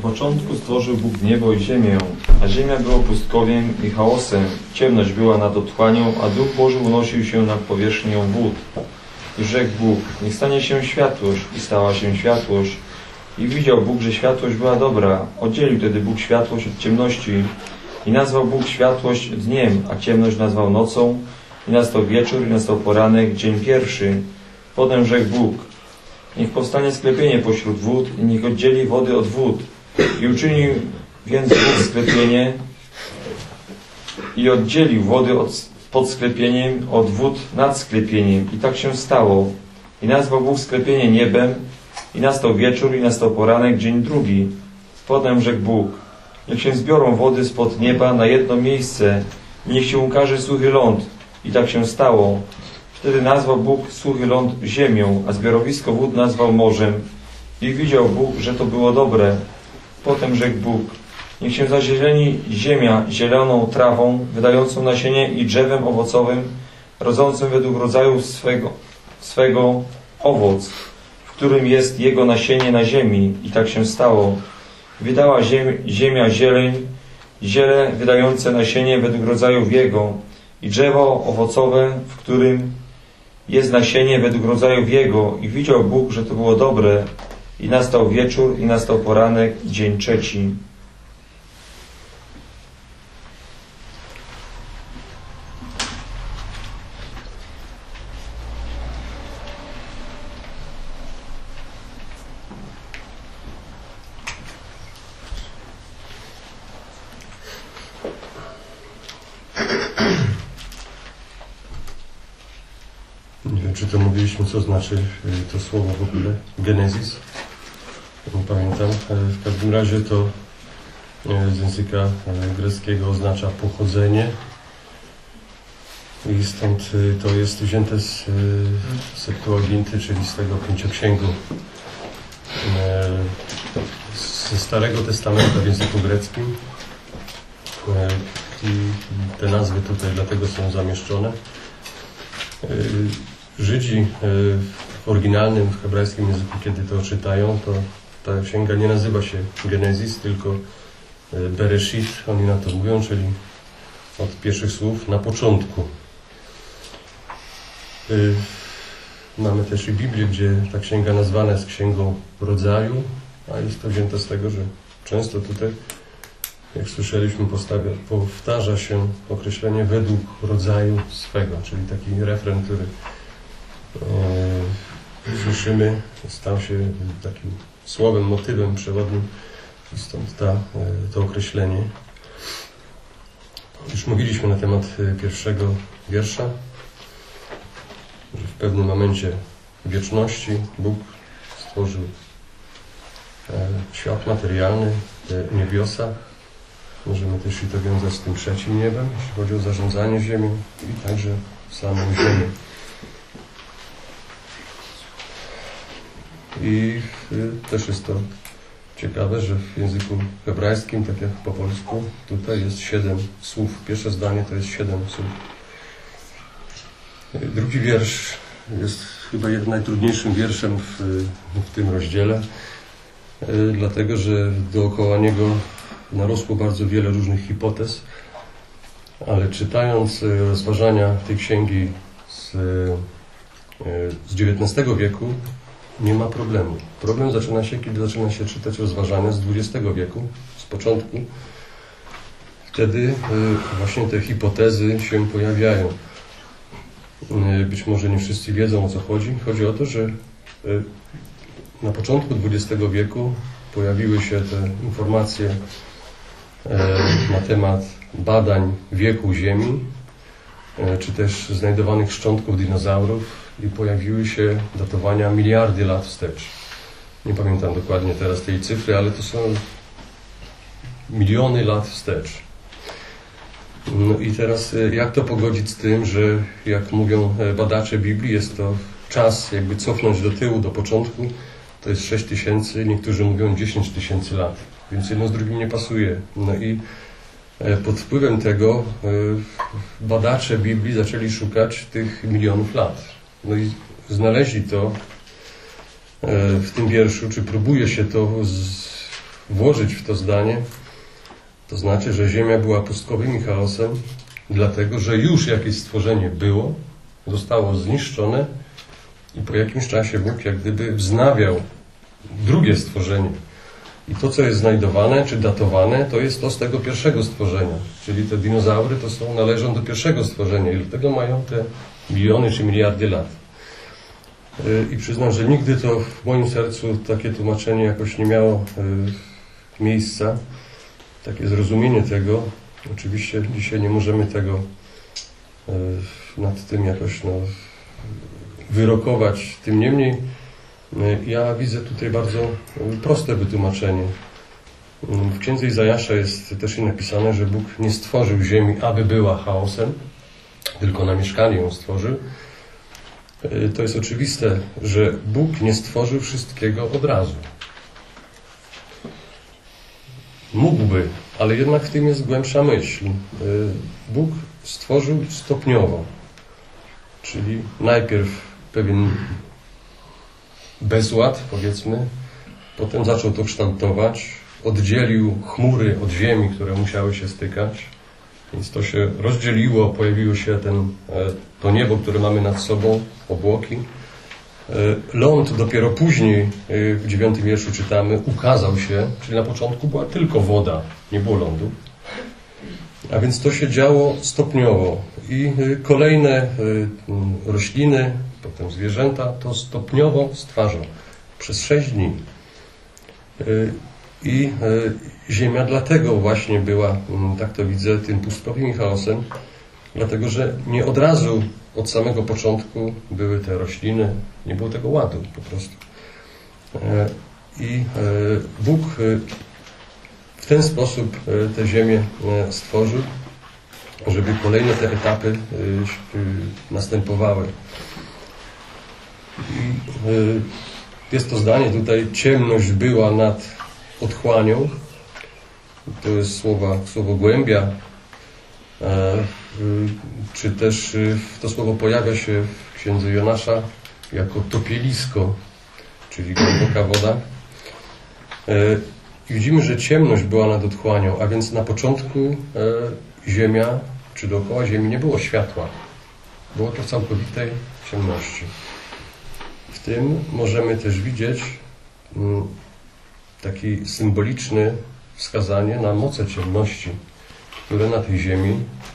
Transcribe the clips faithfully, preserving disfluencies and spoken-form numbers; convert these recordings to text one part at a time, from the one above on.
początku stworzył Bóg niebo i ziemię, a ziemia była pustkowiem i chaosem. Ciemność była nad otchłanią, a Duch Boży unosił się nad powierzchnią wód. I rzekł Bóg, niech stanie się światłość, i stała się światłość. I widział Bóg, że światłość była dobra. Oddzielił tedy Bóg światłość od ciemności. I nazwał Bóg światłość dniem, a ciemność nazwał nocą. I nastał wieczór, i nastał poranek, dzień pierwszy. Potem rzekł Bóg, niech powstanie sklepienie pośród wód i niech oddzieli wody od wód. I uczynił więc Bóg sklepienie i oddzielił wody od, pod sklepieniem od wód nad sklepieniem. I tak się stało. I nazwał Bóg sklepienie niebem. I nastał wieczór, i nastał poranek, dzień drugi. Potem rzekł Bóg, niech się zbiorą wody spod nieba na jedno miejsce i niech się ukaże suchy ląd. I tak się stało. Wtedy nazwał Bóg suchy ląd ziemią, a zbiorowisko wód nazwał morzem. I widział Bóg, że to było dobre. Potem rzekł Bóg, niech się zazieleni ziemia zieloną trawą, wydającą nasienie i drzewem owocowym, rodzącym według rodzaju swego, swego owoc, w którym jest jego nasienie na ziemi. I tak się stało. Wydała ziem, ziemia zieleń, ziele wydające nasienie według rodzajów jego, i drzewo owocowe, w którym jest nasienie według rodzajów jego. I widział Bóg, że to było dobre. I nastał wieczór, i nastał poranek, dzień trzeci. Nie wiem, czy to mówiliśmy, co znaczy to słowo w ogóle, Genezis. Nie pamiętam. W każdym razie to z języka greckiego oznacza pochodzenie i stąd to jest wzięte z Septuaginty, czyli z tego pięcioksięgu ze Starego Testamentu w języku greckim. I te nazwy tutaj dlatego są zamieszczone. Żydzi w oryginalnym, w hebrajskim języku, kiedy to czytają, to ta księga nie nazywa się Genezis, tylko Bereshit, oni na to mówią, czyli od pierwszych słów na początku. Mamy też i Biblię, gdzie ta księga nazwana jest księgą rodzaju, a jest to wzięte z tego, że często tutaj, jak słyszeliśmy, postawia, powtarza się określenie według rodzaju swego, czyli taki refren, który e, słyszymy, stał się takim słowem, motywem przewodnim i stąd ta, e, to określenie. Już mówiliśmy na temat pierwszego wiersza, że w pewnym momencie wieczności Bóg stworzył e, świat materialny, te niebiosa. Możemy też i to wiązać z tym trzecim niebem, jeśli chodzi o zarządzanie ziemią i także samą ziemię. I y, też jest to ciekawe, że w języku hebrajskim, tak jak po polsku, tutaj jest siedem słów. Pierwsze zdanie to jest siedem słów. Y, drugi wiersz jest chyba jednym najtrudniejszym wierszem w, w tym rozdziale, y, dlatego że dookoła niego narosło bardzo wiele różnych hipotez, ale czytając rozważania tej księgi z, z dziewiętnastego wieku nie ma problemu. Problem zaczyna się, kiedy zaczyna się czytać rozważania z dwudziestego wieku, z początku. Wtedy właśnie te hipotezy się pojawiają. Być może nie wszyscy wiedzą, o co chodzi. Chodzi o to, że na początku dwudziestego wieku pojawiły się te informacje na temat badań wieku Ziemi, czy też znajdowanych szczątków dinozaurów i pojawiły się datowania miliardy lat wstecz. Nie pamiętam dokładnie teraz tej cyfry, ale to są miliony lat wstecz. No i teraz jak to pogodzić z tym, że jak mówią badacze Biblii, jest to czas jakby cofnąć do tyłu, do początku, to jest sześć tysięcy, niektórzy mówią dziesięć tysięcy lat. Więc jedno z drugim nie pasuje. No i pod wpływem tego badacze Biblii zaczęli szukać tych milionów lat. No i znaleźli to w tym wierszu, czy próbuje się to włożyć w to zdanie, to znaczy, że Ziemia była pustkowym i chaosem, dlatego, że już jakieś stworzenie było, zostało zniszczone i po jakimś czasie Bóg jak gdyby wznawiał drugie stworzenie. I to, co jest znajdowane, czy datowane, to jest to z tego pierwszego stworzenia. Czyli te dinozaury to są, należą do pierwszego stworzenia i dlatego mają te miliony czy miliardy lat. I przyznam, że nigdy to w moim sercu takie tłumaczenie jakoś nie miało miejsca. Takie zrozumienie tego. Oczywiście dzisiaj nie możemy tego nad tym jakoś no, wyrokować. Tym niemniej ja widzę tutaj bardzo proste wytłumaczenie. W Księdze Izajasza jest też i napisane, że Bóg nie stworzył ziemi, aby była chaosem, tylko na mieszkanie ją stworzył. To jest oczywiste, że Bóg nie stworzył wszystkiego od razu. Mógłby, ale jednak w tym jest głębsza myśl. Bóg stworzył stopniowo, czyli najpierw pewien bezład, powiedzmy, potem zaczął to kształtować, oddzielił chmury od ziemi, które musiały się stykać, więc to się rozdzieliło, pojawiło się ten, to niebo, które mamy nad sobą, obłoki. Ląd dopiero później, w dziewiątym wierszu czytamy, ukazał się, czyli na początku była tylko woda, nie było lądu. A więc to się działo stopniowo i kolejne rośliny, potem zwierzęta, to stopniowo stwarzał przez sześć dni. I Ziemia dlatego właśnie była, tak to widzę, tym pustkowym i chaosem, dlatego że nie od razu, od samego początku były te rośliny, nie było tego ładu po prostu. I Bóg w ten sposób tę Ziemię stworzył, żeby kolejne te etapy następowały. I jest to zdanie tutaj, ciemność była nad otchłanią. To jest słowa, słowo głębia, czy też to słowo pojawia się w Księdze Jonasza jako topielisko, czyli głęboka woda. I widzimy, że ciemność była nad otchłanią, a więc na początku ziemia, czy dookoła ziemi nie było światła. Było to w całkowitej ciemności. W tym możemy też widzieć takie symboliczne wskazanie na moce ciemności, które na tej ziemi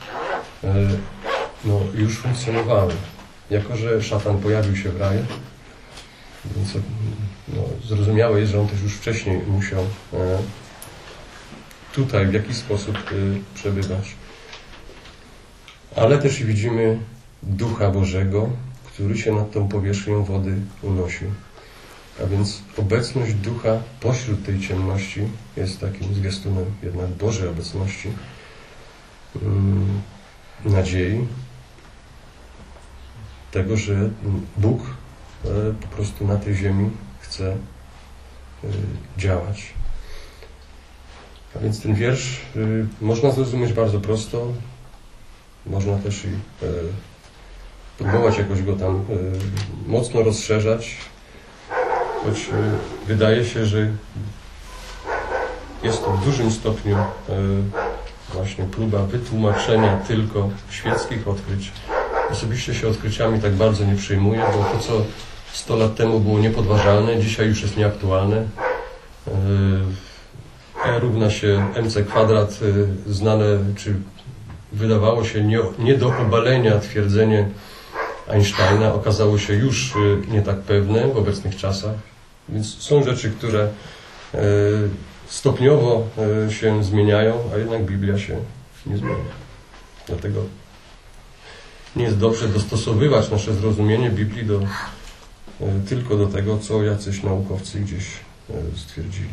no, już funkcjonowały. Jako że szatan pojawił się w raju, więc no, zrozumiałe jest, że on też już wcześniej musiał tutaj w jakiś sposób przebywać. Ale też widzimy Ducha Bożego, który się nad tą powierzchnią wody unosił. A więc obecność Ducha pośród tej ciemności jest takim zwiastunem jednak Bożej obecności, um, nadziei, tego, że Bóg e, po prostu na tej ziemi chce e, działać. A więc ten wiersz e, można zrozumieć bardzo prosto, można też i e, próbować jakoś go tam e, mocno rozszerzać, choć wydaje się, że jest to w dużym stopniu właśnie próba wytłumaczenia tylko świeckich odkryć. Osobiście się odkryciami tak bardzo nie przyjmuję, bo to, co sto lat temu było niepodważalne, dzisiaj już jest nieaktualne. E równa się mc kwadrat, znane, czy wydawało się nie, nie do obalenia twierdzenie Einsteina, okazało się już nie tak pewne w obecnych czasach. Więc są rzeczy, które stopniowo się zmieniają, a jednak Biblia się nie zmienia. Dlatego nie jest dobrze dostosowywać nasze zrozumienie Biblii do, tylko do tego, co jacyś naukowcy gdzieś stwierdzili.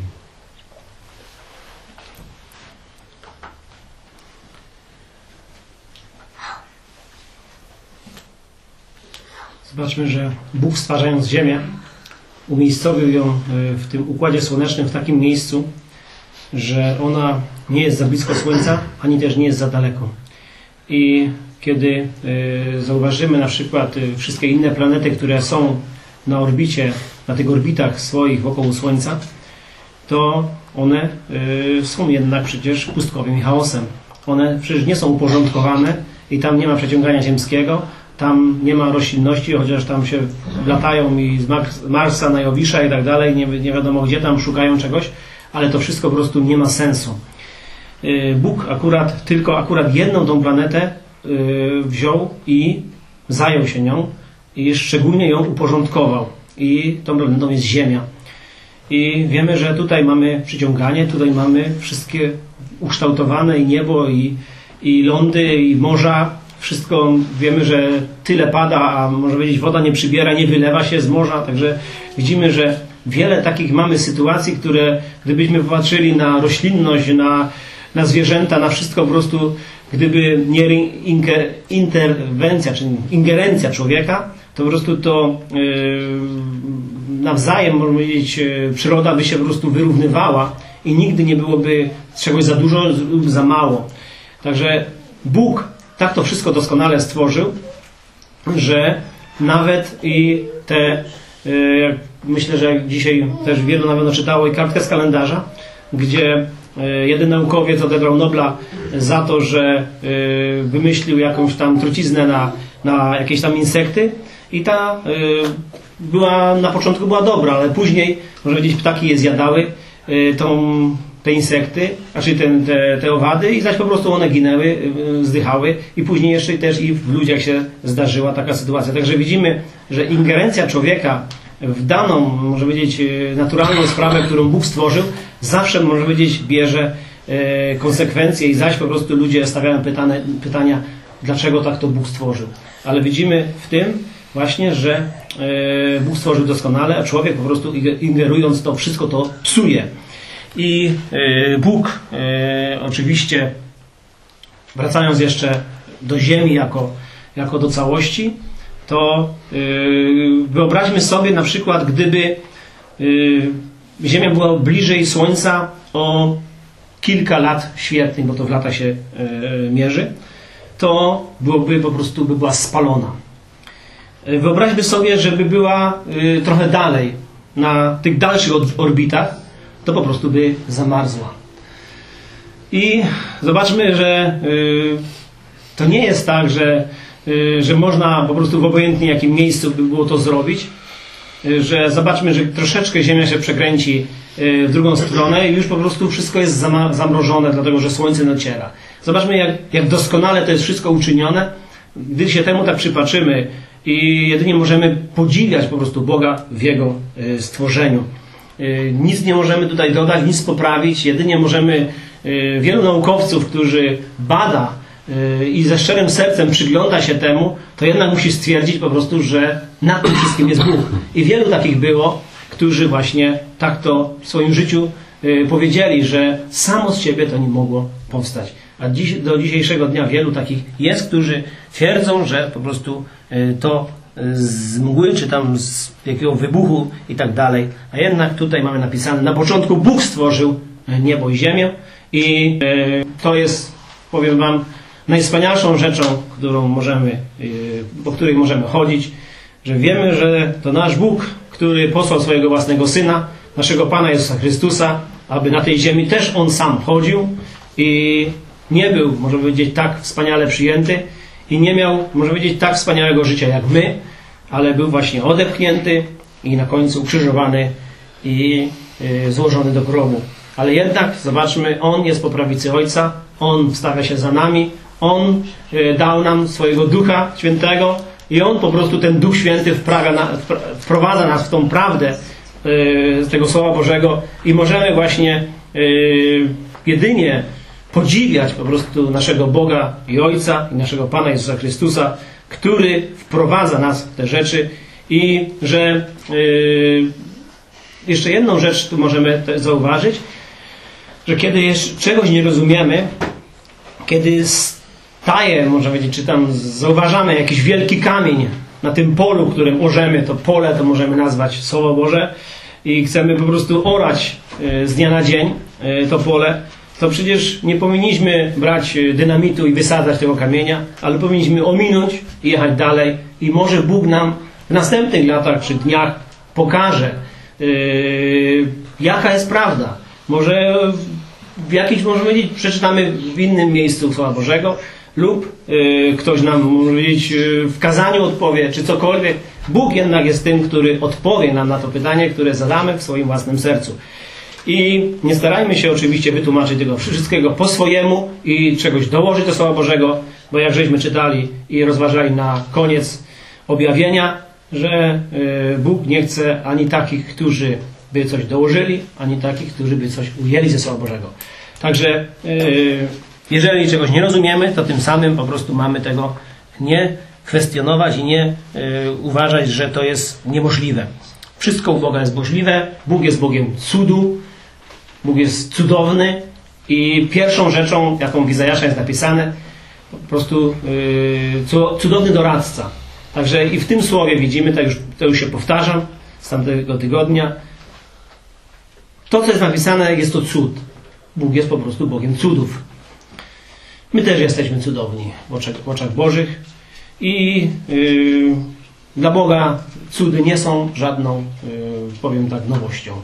Zobaczmy, że Bóg, stwarzając Ziemię, umiejscowił ją w tym układzie słonecznym w takim miejscu, że ona nie jest za blisko Słońca, ani też nie jest za daleko. I kiedy zauważymy na przykład wszystkie inne planety, które są na orbicie, na tych orbitach swoich wokół Słońca, to one y, są jednak przecież pustkowiem i chaosem. One przecież nie są uporządkowane i tam nie ma przeciągania ziemskiego, tam nie ma roślinności, chociaż tam się latają i z Marsa na Jowisza i tak dalej, nie, nie wiadomo gdzie tam szukają czegoś, ale to wszystko po prostu nie ma sensu. Y, Bóg akurat, tylko akurat jedną tą planetę y, wziął i zajął się nią i szczególnie ją uporządkował. I tą planetą jest Ziemia. I wiemy, że tutaj mamy przyciąganie, tutaj mamy wszystkie ukształtowane i niebo, i, i lądy, i morza. Wszystko wiemy, że tyle pada, a może powiedzieć woda nie przybiera, nie wylewa się z morza. Także widzimy, że wiele takich mamy sytuacji, które gdybyśmy popatrzyli na roślinność, na, na zwierzęta, na wszystko po prostu, gdyby nie interwencja, czyli ingerencja człowieka, to po prostu to yy, nawzajem, można powiedzieć, yy, przyroda by się po prostu wyrównywała i nigdy nie byłoby czegoś za dużo lub za mało. Także Bóg tak to wszystko doskonale stworzył, że nawet i te, yy, myślę, że dzisiaj też wielu na pewno czytało i kartkę z kalendarza, gdzie jeden naukowiec odebrał Nobla za to, że wymyślił jakąś tam truciznę na, na jakieś tam insekty i ta była, na początku była dobra, ale później, może powiedzieć, ptaki je zjadały, tą, te insekty, znaczy te, te, te owady i zaś po prostu one ginęły, zdychały i później jeszcze też i w ludziach się zdarzyła taka sytuacja. Także widzimy, że ingerencja człowieka w daną, może powiedzieć, naturalną sprawę, którą Bóg stworzył, zawsze, może powiedzieć, bierze e, konsekwencje i zaś po prostu ludzie stawiają pytane, pytania, dlaczego tak to Bóg stworzył. Ale widzimy w tym właśnie, że e, Bóg stworzył doskonale, a człowiek po prostu ingerując to wszystko to psuje. I e, Bóg e, oczywiście, wracając jeszcze do ziemi jako, jako do całości, to yy, wyobraźmy sobie na przykład, gdyby yy, Ziemia była bliżej Słońca o kilka lat świetlnych, bo to w lata się yy, mierzy, to byłoby po prostu by była spalona. Yy, wyobraźmy sobie, żeby była yy, trochę dalej, na tych dalszych orbitach, to po prostu by zamarzła. I zobaczmy, że yy, to nie jest tak, że że można po prostu w obojętnie jakim miejscu by było to zrobić, że zobaczmy, że troszeczkę Ziemia się przekręci w drugą stronę i już po prostu wszystko jest zamrożone, dlatego że Słońce dociera. Zobaczmy, jak, jak doskonale to jest wszystko uczynione. Gdy się temu tak przypatrzymy i jedynie możemy podziwiać po prostu Boga w Jego stworzeniu. Nic nie możemy tutaj dodać, nic poprawić, jedynie możemy wielu naukowców, którzy bada i ze szczerym sercem przygląda się temu, to jednak musi stwierdzić po prostu, że nad tym wszystkim jest Bóg. I wielu takich było, którzy właśnie tak to w swoim życiu powiedzieli, że samo z siebie to nie mogło powstać. A dziś, do dzisiejszego dnia wielu takich jest, którzy twierdzą, że po prostu to z mgły, czy tam z jakiego wybuchu i tak dalej. A jednak tutaj mamy napisane, na początku Bóg stworzył niebo i ziemię i to jest, powiem wam, najwspanialszą rzeczą, którą możemy, po której możemy chodzić, że wiemy, że to nasz Bóg, który posłał swojego własnego Syna, naszego Pana Jezusa Chrystusa, aby na tej ziemi też On sam chodził i nie był, może powiedzieć, tak wspaniale przyjęty i nie miał, może powiedzieć, tak wspaniałego życia jak my, ale był właśnie odepchnięty i na końcu ukrzyżowany i złożony do grobu. Ale jednak, zobaczmy, On jest po prawicy Ojca, On wstawia się za nami, On dał nam swojego Ducha Świętego i On po prostu, ten Duch Święty wprawia na, wprowadza nas w tą prawdę z tego Słowa Bożego i możemy właśnie jedynie podziwiać po prostu naszego Boga i Ojca i naszego Pana Jezusa Chrystusa, który wprowadza nas w te rzeczy i że jeszcze jedną rzecz tu możemy zauważyć, że kiedy jeszcze czegoś nie rozumiemy, kiedy staje, można powiedzieć, czy tam zauważamy jakiś wielki kamień na tym polu, którym orzemy, to pole to możemy nazwać Słowo Boże i chcemy po prostu orać z dnia na dzień to pole, to przecież nie powinniśmy brać dynamitu i wysadzać tego kamienia, ale powinniśmy ominąć i jechać dalej i może Bóg nam w następnych latach czy dniach pokaże yy, jaka jest prawda. Może w jakiś, możemy powiedzieć, przeczytamy w innym miejscu Słowa Bożego lub y, ktoś nam, może powiedzieć, y, w kazaniu odpowie, czy cokolwiek. Bóg jednak jest tym, który odpowie nam na to pytanie, które zadamy w swoim własnym sercu. I nie starajmy się oczywiście wytłumaczyć tego wszystkiego po swojemu i czegoś dołożyć do Słowa Bożego, bo jak żeśmy czytali i rozważali na koniec objawienia, że y, Bóg nie chce ani takich, którzy by coś dołożyli, ani takich, którzy by coś ujęli ze Słowa Bożego. Także yy, jeżeli czegoś nie rozumiemy, to tym samym po prostu mamy tego nie kwestionować i nie yy, uważać, że to jest niemożliwe. Wszystko u Boga jest możliwe. Bóg jest Bogiem cudu. Bóg jest cudowny i pierwszą rzeczą, jaką w Izajasza jest napisane, po prostu yy, cudowny doradca. Także i w tym słowie widzimy, to już, to już się powtarzam z tamtego tygodnia, to, co jest napisane, jest to cud. Bóg jest po prostu Bogiem cudów. My też jesteśmy cudowni w oczach, w oczach Bożych i yy, dla Boga cudy nie są żadną, yy, powiem tak, nowością.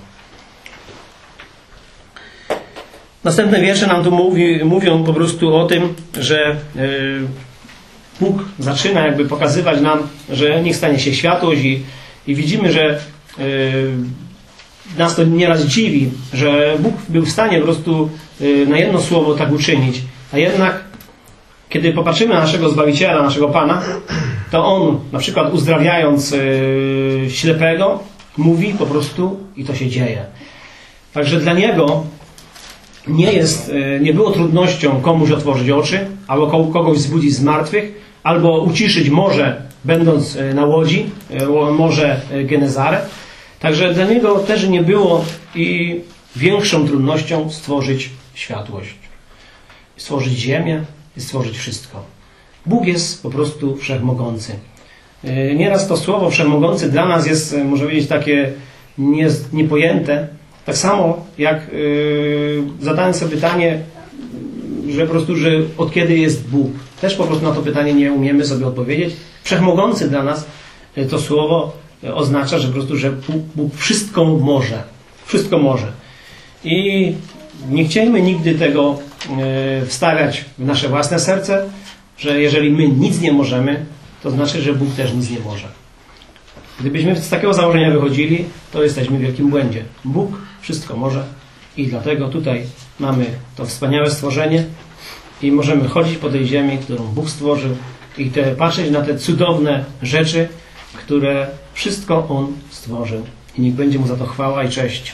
Następne wiersze nam tu mówi, mówią po prostu o tym, że yy, Bóg zaczyna jakby pokazywać nam, że niech stanie się światłość i, i widzimy, że yy, nas to nieraz dziwi, że Bóg był w stanie po prostu na jedno słowo tak uczynić. A jednak, kiedy popatrzymy na naszego Zbawiciela, naszego Pana, to On, na przykład uzdrawiając yy, ślepego, mówi po prostu i to się dzieje. Także dla Niego nie jest, yy, nie było trudnością komuś otworzyć oczy, albo kogoś wzbudzić z martwych, albo uciszyć morze, będąc yy, na łodzi, yy, morze yy, Genezaret. Także dla Niego też nie było i większą trudnością stworzyć światłość. Stworzyć ziemię i stworzyć wszystko. Bóg jest po prostu wszechmogący. Nieraz to słowo wszechmogący dla nas jest, może powiedzieć, takie niepojęte. Tak samo jak yy, zadałem sobie pytanie, że po prostu, że od kiedy jest Bóg. Też po prostu na to pytanie nie umiemy sobie odpowiedzieć. Wszechmogący dla nas to słowo oznacza, że po prostu, że Bóg, Bóg wszystko może. Wszystko może. I nie chcielibyśmy nigdy tego e, wstawiać w nasze własne serce, że jeżeli my nic nie możemy, to znaczy, że Bóg też nic nie może. Gdybyśmy z takiego założenia wychodzili, to jesteśmy w wielkim błędzie. Bóg wszystko może i dlatego tutaj mamy to wspaniałe stworzenie i możemy chodzić po tej ziemi, którą Bóg stworzył i te, patrzeć na te cudowne rzeczy, które wszystko On stworzył. I niech będzie Mu za to chwała i cześć.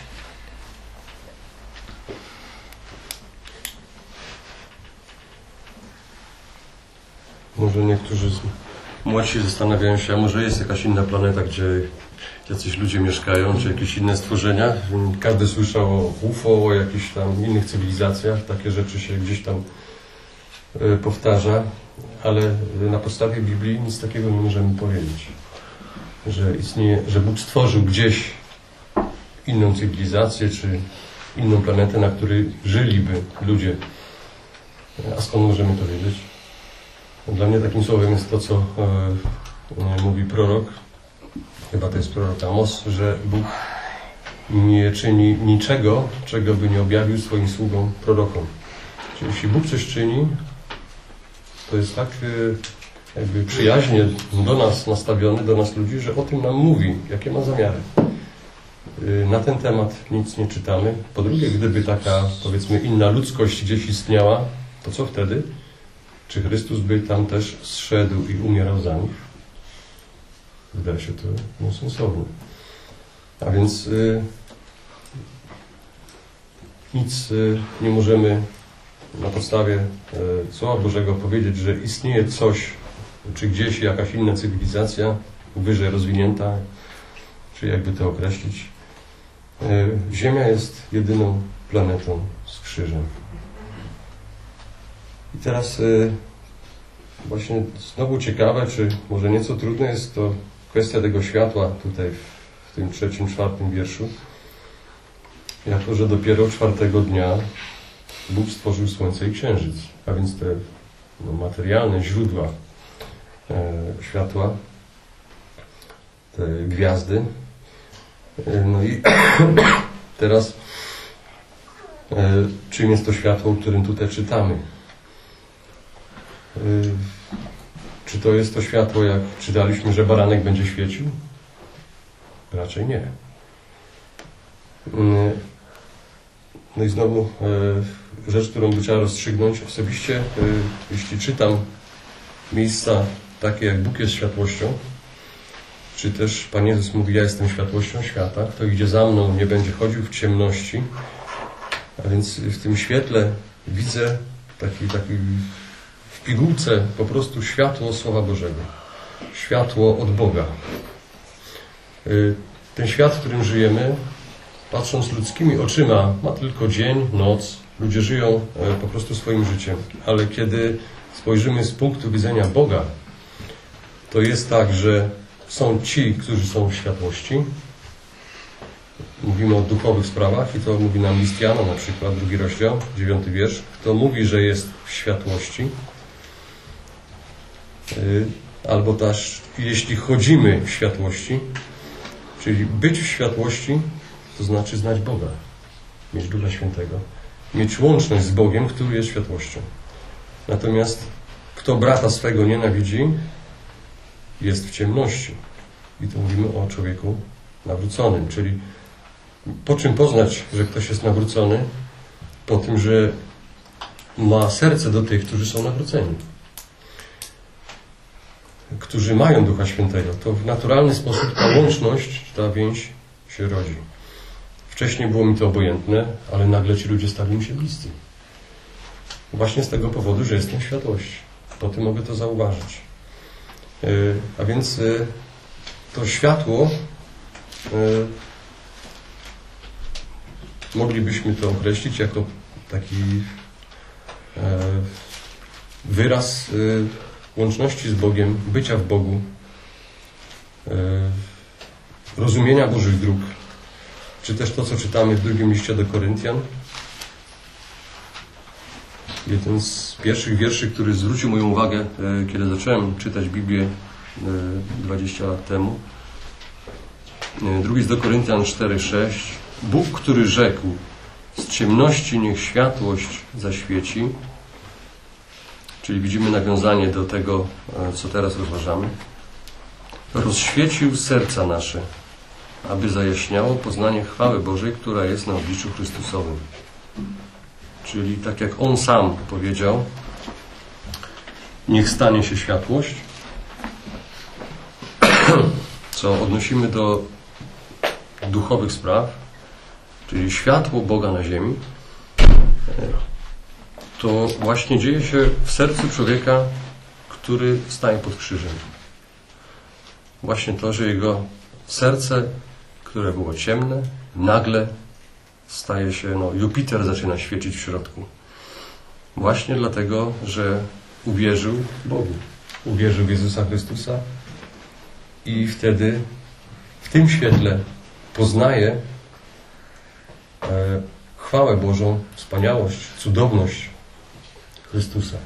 Może niektórzy z młodsi zastanawiają się, a może jest jakaś inna planeta, gdzie jacyś ludzie mieszkają, czy jakieś inne stworzenia. Każdy słyszał o U F O, o jakichś tam innych cywilizacjach. Takie rzeczy się gdzieś tam powtarza, ale na podstawie Biblii nic takiego nie możemy powiedzieć. Że istnieje, że Bóg stworzył gdzieś inną cywilizację, czy inną planetę, na której żyliby ludzie. A skąd możemy to wiedzieć? Dla mnie takim słowem jest to, co e, mówi prorok, chyba to jest prorok Amos, że Bóg nie czyni niczego, czego by nie objawił swoim sługom prorokom. Czyli jeśli Bóg coś czyni, to jest tak e, jakby przyjaźnie do nas nastawiony, do nas ludzi, że o tym nam mówi, jakie ma zamiary. E, na ten temat nic nie czytamy. Po drugie, gdyby taka, powiedzmy, inna ludzkość gdzieś istniała, to co wtedy? Czy Chrystus by tam też zszedł i umierał za nich? Wydaje się to niesensowne. A więc y, nic y, nie możemy na podstawie y, Słowa Bożego powiedzieć, że istnieje coś, czy gdzieś jakaś inna cywilizacja wyżej rozwinięta, czy jakby to określić. Y, Ziemia jest jedyną planetą z krzyżem. I teraz y, właśnie znowu ciekawe, czy może nieco trudne jest to kwestia tego światła tutaj w, w tym trzecim, czwartym wierszu. Jako, że dopiero czwartego dnia Bóg stworzył słońce i księżyc, a więc te no, materialne źródła e, światła, te gwiazdy. E, no i Teraz, e, czym jest to światło, o którym tutaj czytamy? E, czy to jest to światło, jak czytaliśmy, że baranek będzie świecił? Raczej nie. E, no i znowu e, rzecz, którą by trzeba rozstrzygnąć. Osobiście, e, jeśli czytam miejsca takie, jak Bóg jest światłością, czy też Pan Jezus mówi, ja jestem światłością świata, kto idzie za mną, nie będzie chodził w ciemności. A więc w tym świetle widzę taki, taki w pigułce po prostu światło Słowa Bożego. Światło od Boga. Ten świat, w którym żyjemy, patrząc ludzkimi oczyma, ma tylko dzień, noc. Ludzie żyją po prostu swoim życiem. Ale kiedy spojrzymy z punktu widzenia Boga, to jest tak, że są ci, którzy są w światłości. Mówimy o duchowych sprawach i to mówi nam list Jana, na przykład drugi rozdział, dziewiąty wiersz. Kto mówi, że jest w światłości, albo też jeśli chodzimy w światłości, czyli być w światłości, to znaczy znać Boga, mieć Ducha Świętego, mieć łączność z Bogiem, który jest światłością. Natomiast kto brata swego nienawidzi, jest w ciemności. I tu mówimy o człowieku nawróconym. Czyli po czym poznać, że ktoś jest nawrócony? Po tym, że ma serce do tych, którzy są nawróceni. Którzy mają Ducha Świętego. To w naturalny sposób ta łączność, ta więź się rodzi. Wcześniej było mi to obojętne, ale nagle ci ludzie stali mi się bliscy. Właśnie z tego powodu, że jestem w światłości. Po tym mogę to zauważyć. A więc to światło, moglibyśmy to określić jako taki wyraz łączności z Bogiem, bycia w Bogu, rozumienia Bożych dróg, czy też to, co czytamy w drugim liście do Koryntian. Jeden z pierwszych wierszy, który zwrócił moją uwagę, kiedy zacząłem czytać Biblię dwadzieścia lat temu. Drugi jest do Koryntian cztery sześć. Bóg, który rzekł, z ciemności niech światłość zaświeci. Czyli widzimy nawiązanie do tego, co teraz rozważamy. Rozświecił serca nasze, aby zajaśniało poznanie chwały Bożej, która jest na obliczu Chrystusowym. Czyli tak jak On sam powiedział, niech stanie się światłość, co odnosimy do duchowych spraw, czyli światło Boga na ziemi, to właśnie dzieje się w sercu człowieka, który staje pod krzyżem. Właśnie to, że jego serce, które było ciemne, nagle staje się, no, Jupiter zaczyna świecić w środku. Właśnie dlatego, że uwierzył Bogu. Uwierzył w Jezusa Chrystusa i wtedy w tym świetle poznaje e, chwałę Bożą, wspaniałość, cudowność Chrystusa.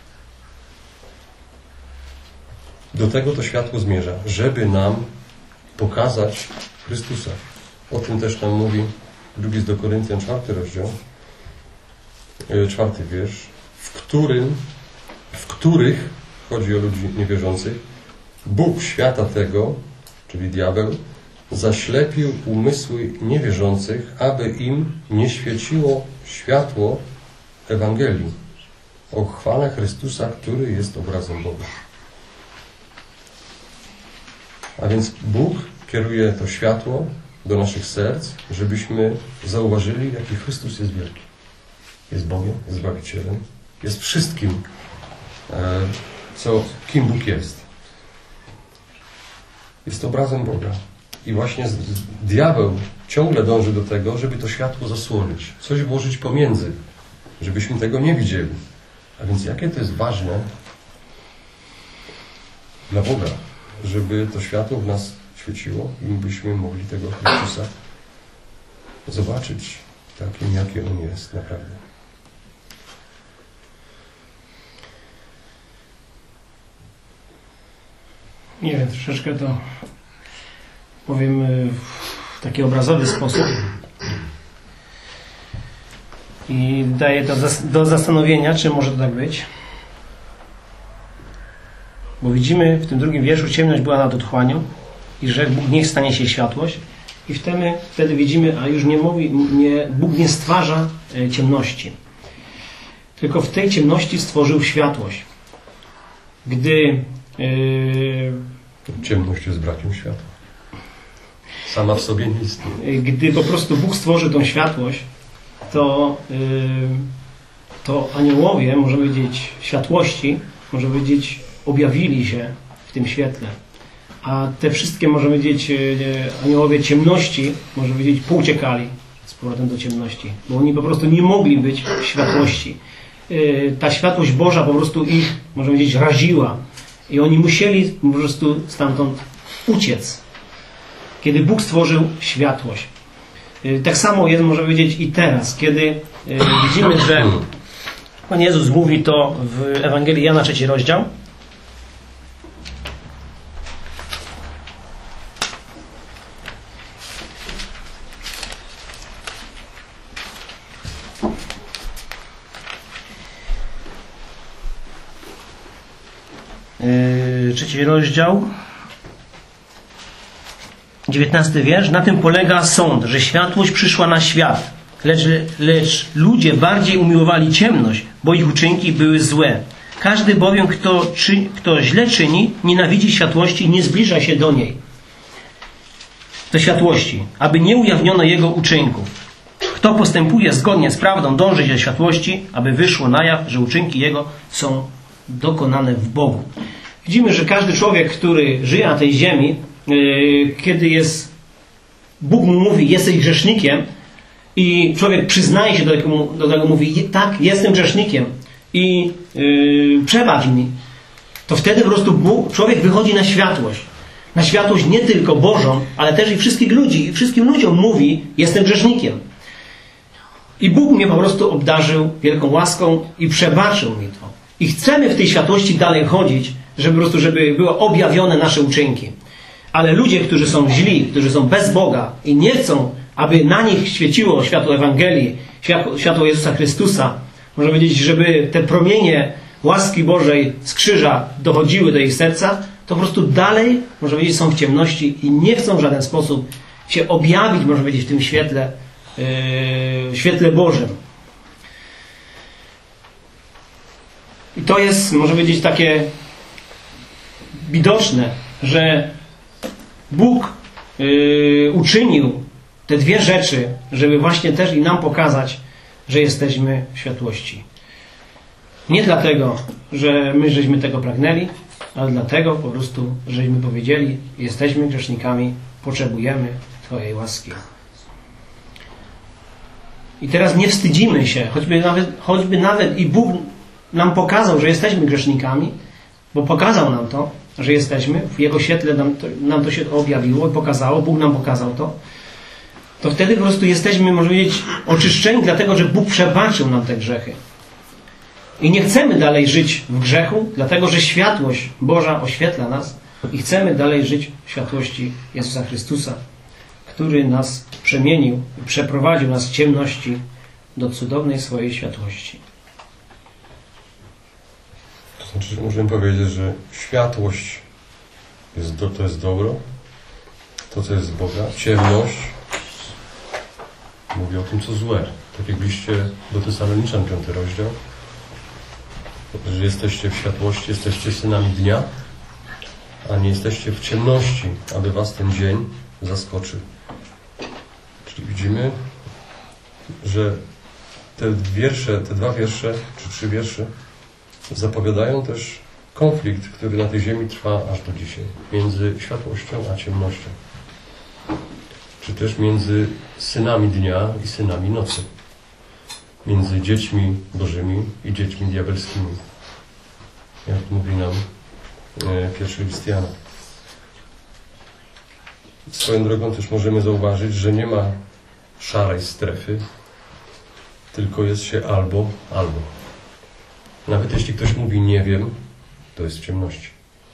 Do tego to światło zmierza, żeby nam pokazać Chrystusa. O tym też nam mówi drugi jest do Koryntian, czwarty rozdział, czwarty wiersz, w którym, w których, chodzi o ludzi niewierzących, Bóg świata tego, czyli diabeł, zaślepił umysły niewierzących, aby im nie świeciło światło Ewangelii o chwale Chrystusa, który jest obrazem Boga. A więc Bóg kieruje to światło do naszych serc, żebyśmy zauważyli, jaki Chrystus jest wielki. Jest Bogiem, jest Zbawicielem, jest wszystkim, co, kim Bóg jest. Jest obrazem Boga. I właśnie diabeł ciągle dąży do tego, żeby to światło zasłonić, coś włożyć pomiędzy, żebyśmy tego nie widzieli. A więc jakie to jest ważne dla Boga, żeby to światło w nas świeciło i byśmy mogli tego Chrystusa zobaczyć takim, jaki On jest naprawdę. Nie wiem, troszeczkę to powiem w taki obrazowy sposób. I daje to do zastanowienia, czy może to tak być. Bo widzimy w tym drugim wierszu, ciemność była nad otchłanią i rzekł Bóg, niech stanie się światłość. I wtedy, wtedy widzimy, a już nie mówi, nie, Bóg nie stwarza ciemności. Tylko w tej ciemności stworzył światłość. Gdy yy, ciemność jest brakiem światła. Sama w sobie nie istnieje. Gdy po prostu Bóg stworzył tą światłość, to, yy, to aniołowie, można powiedzieć, światłości, można powiedzieć, objawili się w tym świetle. A te wszystkie, można powiedzieć, yy, aniołowie ciemności, można powiedzieć, pouciekali z powrotem do ciemności. Bo oni po prostu nie mogli być w światłości. Yy, ta światłość Boża po prostu ich, można powiedzieć, raziła. I oni musieli po prostu stamtąd uciec. Kiedy Bóg stworzył światłość. Tak samo jest, można powiedzieć, i teraz, kiedy widzimy, że Pan Jezus mówi to w Ewangelii Jana, trzeci rozdział. Trzeci rozdział. dziewiętnasty wiersz. Na tym polega sąd, że światłość przyszła na świat, lecz, lecz ludzie bardziej umiłowali ciemność, bo ich uczynki były złe. Każdy bowiem, kto, czy, kto źle czyni, nienawidzi światłości i nie zbliża się do niej, do światłości, aby nie ujawniono jego uczynków. Kto postępuje zgodnie z prawdą, dąży do światłości, aby wyszło na jaw, że uczynki jego są dokonane w Bogu. Widzimy, że każdy człowiek, który żyje na tej ziemi, kiedy jest, Bóg mu mówi, jesteś grzesznikiem i człowiek przyznaje się do tego, do tego mówi, tak, jestem grzesznikiem i yy, przebacz mi, to wtedy po prostu Bóg, człowiek wychodzi na światłość. Na światłość nie tylko Bożą, ale też i wszystkich ludzi. I wszystkim ludziom mówi, jestem grzesznikiem. I Bóg mnie po prostu obdarzył wielką łaską i przebaczył mi to. I chcemy w tej światłości dalej chodzić, żeby po prostu, żeby były objawione nasze uczynki. Ale ludzie, którzy są źli, którzy są bez Boga i nie chcą, aby na nich świeciło światło Ewangelii, światło Jezusa Chrystusa, można powiedzieć, żeby te promienie łaski Bożej z krzyża dochodziły do ich serca, to po prostu dalej, można powiedzieć, są w ciemności i nie chcą w żaden sposób się objawić, można powiedzieć, w tym świetle, yy, świetle Bożym. I to jest, można powiedzieć, takie widoczne, że Bóg yy, uczynił te dwie rzeczy, żeby właśnie też i nam pokazać, że jesteśmy w światłości. Nie dlatego, że my żeśmy tego pragnęli, ale dlatego po prostu, żeśmy powiedzieli, jesteśmy grzesznikami, potrzebujemy Twojej łaski. I teraz nie wstydzimy się, choćby nawet, choćby nawet i Bóg nam pokazał, że jesteśmy grzesznikami, bo pokazał nam to, że jesteśmy, w Jego świetle nam to, nam to się objawiło i pokazało, Bóg nam pokazał to, to wtedy po prostu jesteśmy, można powiedzieć, oczyszczeni, dlatego że Bóg przebaczył nam te grzechy. I nie chcemy dalej żyć w grzechu, dlatego że światłość Boża oświetla nas i chcemy dalej żyć w światłości Jezusa Chrystusa, który nas przemienił i przeprowadził nas z ciemności do cudownej swojej światłości. To znaczy, że możemy powiedzieć, że światłość jest do, to jest dobro, to co jest z Boga, ciemność mówi o tym, co złe. Tak jak w liście do Tesaloniczan, piąty rozdział, że jesteście w światłości, jesteście synami dnia, a nie jesteście w ciemności, aby was ten dzień zaskoczył. Czyli widzimy, że te wiersze, te dwa wiersze, czy trzy wiersze zapowiadają też konflikt, który na tej ziemi trwa aż do dzisiaj. Między światłością a ciemnością. Czy też między synami dnia i synami nocy. Między dziećmi bożymi i dziećmi diabelskimi. Jak mówi nam e, pierwszy list Jana. Swoją drogą też możemy zauważyć, że nie ma szarej strefy, tylko jest się albo, albo. Nawet jeśli ktoś mówi nie wiem, to jest w ciemności.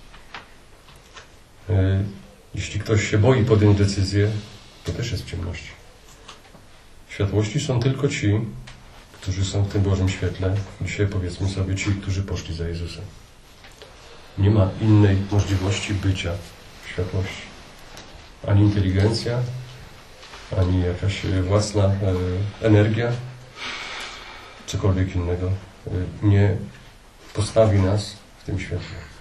E, jeśli ktoś się boi podjąć decyzję, to też jest w ciemności. W światłości są tylko ci, którzy są w tym Bożym świetle, dzisiaj powiedzmy sobie ci, którzy poszli za Jezusem. Nie ma innej możliwości bycia w światłości. Ani inteligencja, ani jakaś własna e, energia, cokolwiek innego e, nie postawi nas w tym świetle.